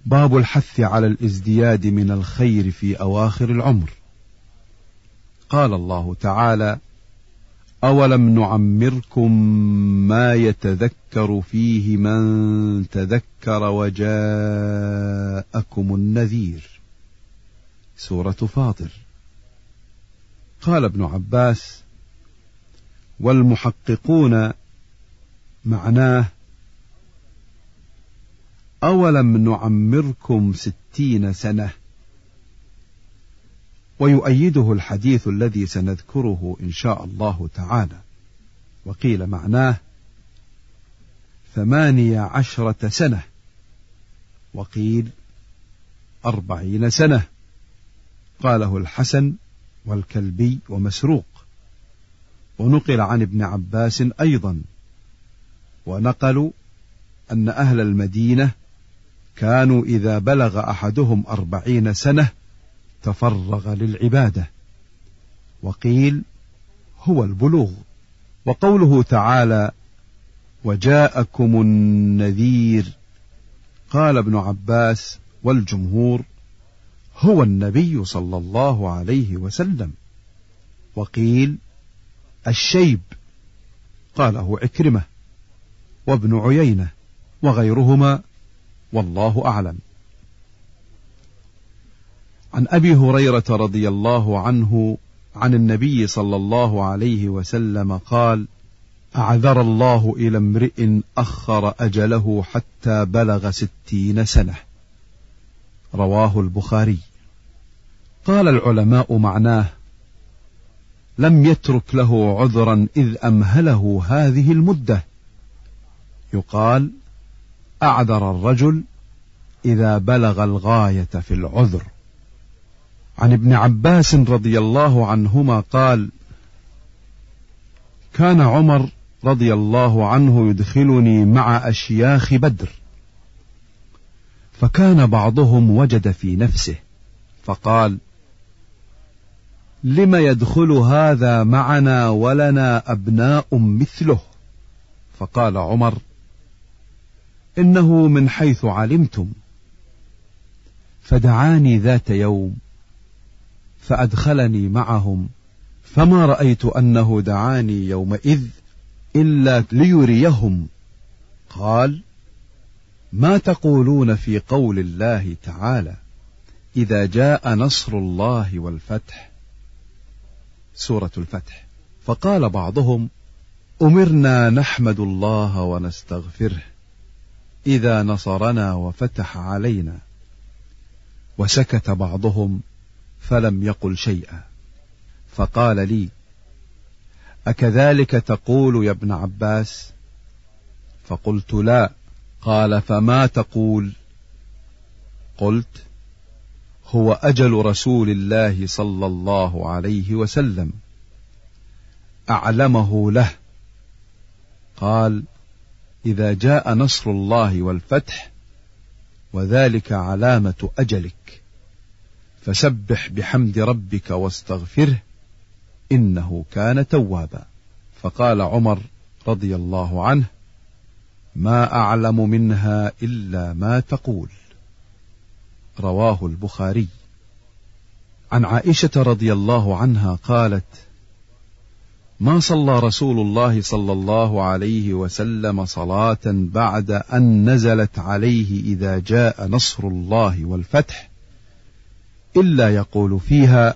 باب الحث على الازدياد من الخير في أواخر العمر. قال الله تعالى: أولم نعمركم ما يتذكر فيه من تذكر وجاءكم النذير. سورة فاطر. قال ابن عباس: والمحققون معناه أولم نعمركم 60 سنة. ويؤيده الحديث الذي سنذكره إن شاء الله تعالى. وقيل معناه 18 سنة، وقيل 40 سنة. قاله الحسن والكلبي ومسروق. ونقل عن ابن عباس أيضا، ونقلوا أن أهل المدينة كانوا إذا بلغ أحدهم 40 سنة تفرغ للعبادة، وقيل هو البلوغ. وقوله تعالى: وجاءكم النذير، قال ابن عباس والجمهور: هو النبي صلى الله عليه وسلم. وقيل الشيب، قاله عكرمة وابن عيينة وغيرهما، والله أعلم. عن أبي هريرة رضي الله عنه عن النبي صلى الله عليه وسلم قال: أعذر الله إلى امرئ أخر أجله حتى بلغ 60 سنة. رواه البخاري. قال العلماء معناه لم يترك له عذرا إذ أمهله هذه المدة. يقال: أعذر الرجل إذا بلغ الغاية في العذر. عن ابن عباس رضي الله عنهما قال: كان عمر رضي الله عنه يدخلني مع أشياخ بدر، فكان بعضهم وجد في نفسه فقال: لم يدخل هذا معنا ولنا أبناء مثله؟ فقال عمر: إنه من حيث علمتم. فدعاني ذات يوم فأدخلني معهم، فما رأيت أنه دعاني يومئذ إلا ليريهم. قال: ما تقولون في قول الله تعالى: إذا جاء نصر الله والفتح؟ سورة الفتح. فقال بعضهم: أمرنا نحمد الله ونستغفره إذا نصرنا وفتح علينا. وسكت بعضهم فلم يقل شيئا. فقال لي: أكذلك تقول يا ابن عباس؟ فقلت: لا. قال: فما تقول؟ قلت: هو أجل رسول الله صلى الله عليه وسلم، أعلمه له. قال: إذا جاء نصر الله والفتح، وذلك علامة أجلك، فسبح بحمد ربك واستغفره إنه كان توابا. فقال عمر رضي الله عنه: ما أعلم منها إلا ما تقول. رواه البخاري. عن عائشة رضي الله عنها قالت: ما صلى رسول الله صلى الله عليه وسلم صلاة بعد أن نزلت عليه إذا جاء نصر الله والفتح إلا يقول فيها: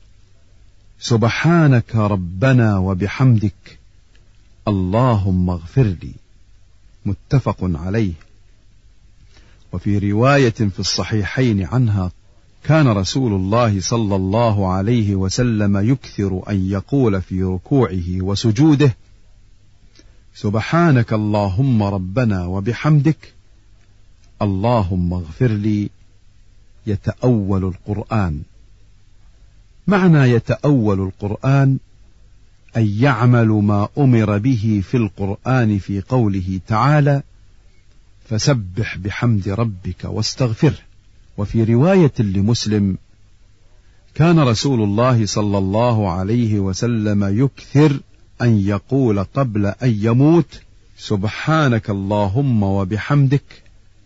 سبحانك ربنا وبحمدك اللهم اغفر لي. متفق عليه. وفي رواية في الصحيحين عنها: كان رسول الله صلى الله عليه وسلم يكثر أن يقول في ركوعه وسجوده: سبحانك اللهم ربنا وبحمدك اللهم اغفر لي، يتأول القرآن. معنى يتأول القرآن أن يعمل ما أمر به في القرآن في قوله تعالى: فسبح بحمد ربك واستغفره. وفي رواية لمسلم: كان رسول الله صلى الله عليه وسلم يكثر أن يقول قبل أن يموت: سبحانك اللهم وبحمدك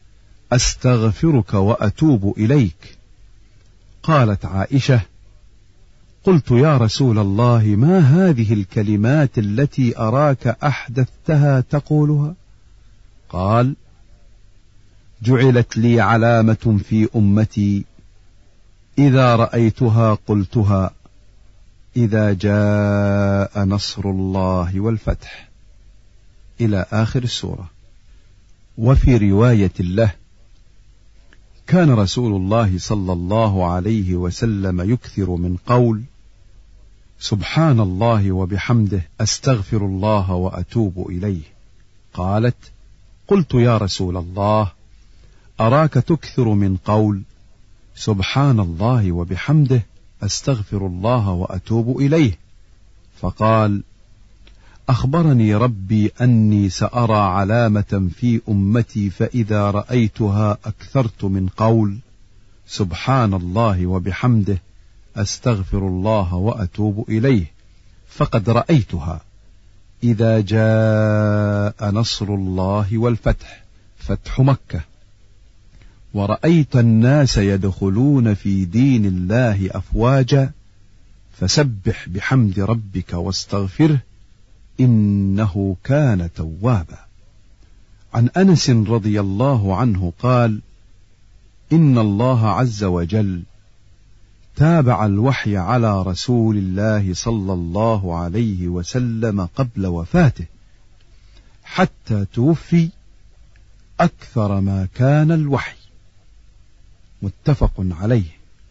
أستغفرك وأتوب إليك. قالت عائشة: قلت يا رسول الله ما هذه الكلمات التي أراك أحدثتها تقولها؟ قال: جعلت لي علامة في أمتي إذا رأيتها قلتها إذا جاء نصر الله والفتح، إلى آخر السورة. وفي رواية له: كان رسول الله صلى الله عليه وسلم يكثر من قول سبحان الله وبحمده أستغفر الله وأتوب إليه. قالت: قلت يا رسول الله أراك تكثر من قول سبحان الله وبحمده أستغفر الله وأتوب إليه. فقال: أخبرني ربي أني سأرى علامة في أمتي فإذا رأيتها أكثرت من قول سبحان الله وبحمده أستغفر الله وأتوب إليه، فقد رأيتها إذا جاء نصر الله والفتح، فتح مكة، ورأيت الناس يدخلون في دين الله أفواجا، فسبح بحمد ربك واستغفره إنه كان توابا. عن أنس رضي الله عنه قال: إن الله عز وجل تابع الوحي على رسول الله صلى الله عليه وسلم قبل وفاته حتى توفي أكثر ما كان الوحي. متفق عليه.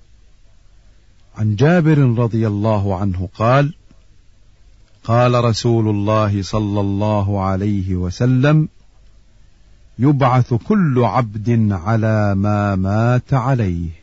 عن جابر رضي الله عنه قال: قال رسول الله صلى الله عليه وسلم: يبعث كل عبد على ما مات عليه.